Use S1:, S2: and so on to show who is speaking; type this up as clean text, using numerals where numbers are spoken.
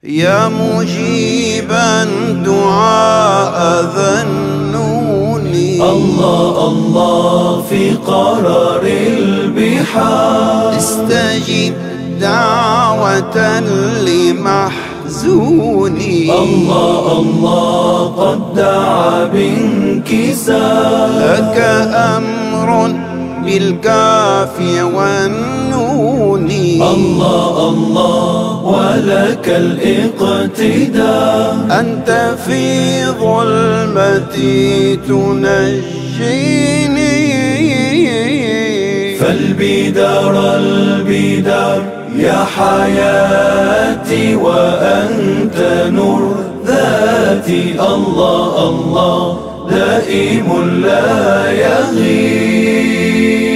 S1: يا مجيبا دعاء ذا النون،
S2: الله الله في قرار البحار،
S1: استجب دعوة لمحزوني.
S2: الله الله قد دعا بانكسار،
S1: لك أمر بالكاف والنون،
S2: الله الله ولك الاقتداء،
S1: أنت في ظلمتي تنجيني.
S2: فالبدار البدار يا حياتي، وأنت نور ذاتي، الله الله دائم لا يغيب.